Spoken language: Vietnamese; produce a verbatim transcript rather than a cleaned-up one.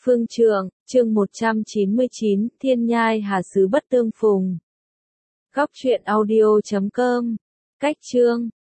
Phương Trượng, chương một trăm chín mươi chín, Thiên Nhai Hà Xứ Bất Tương Phùng. Góc truyện audio chấm com. Cách chương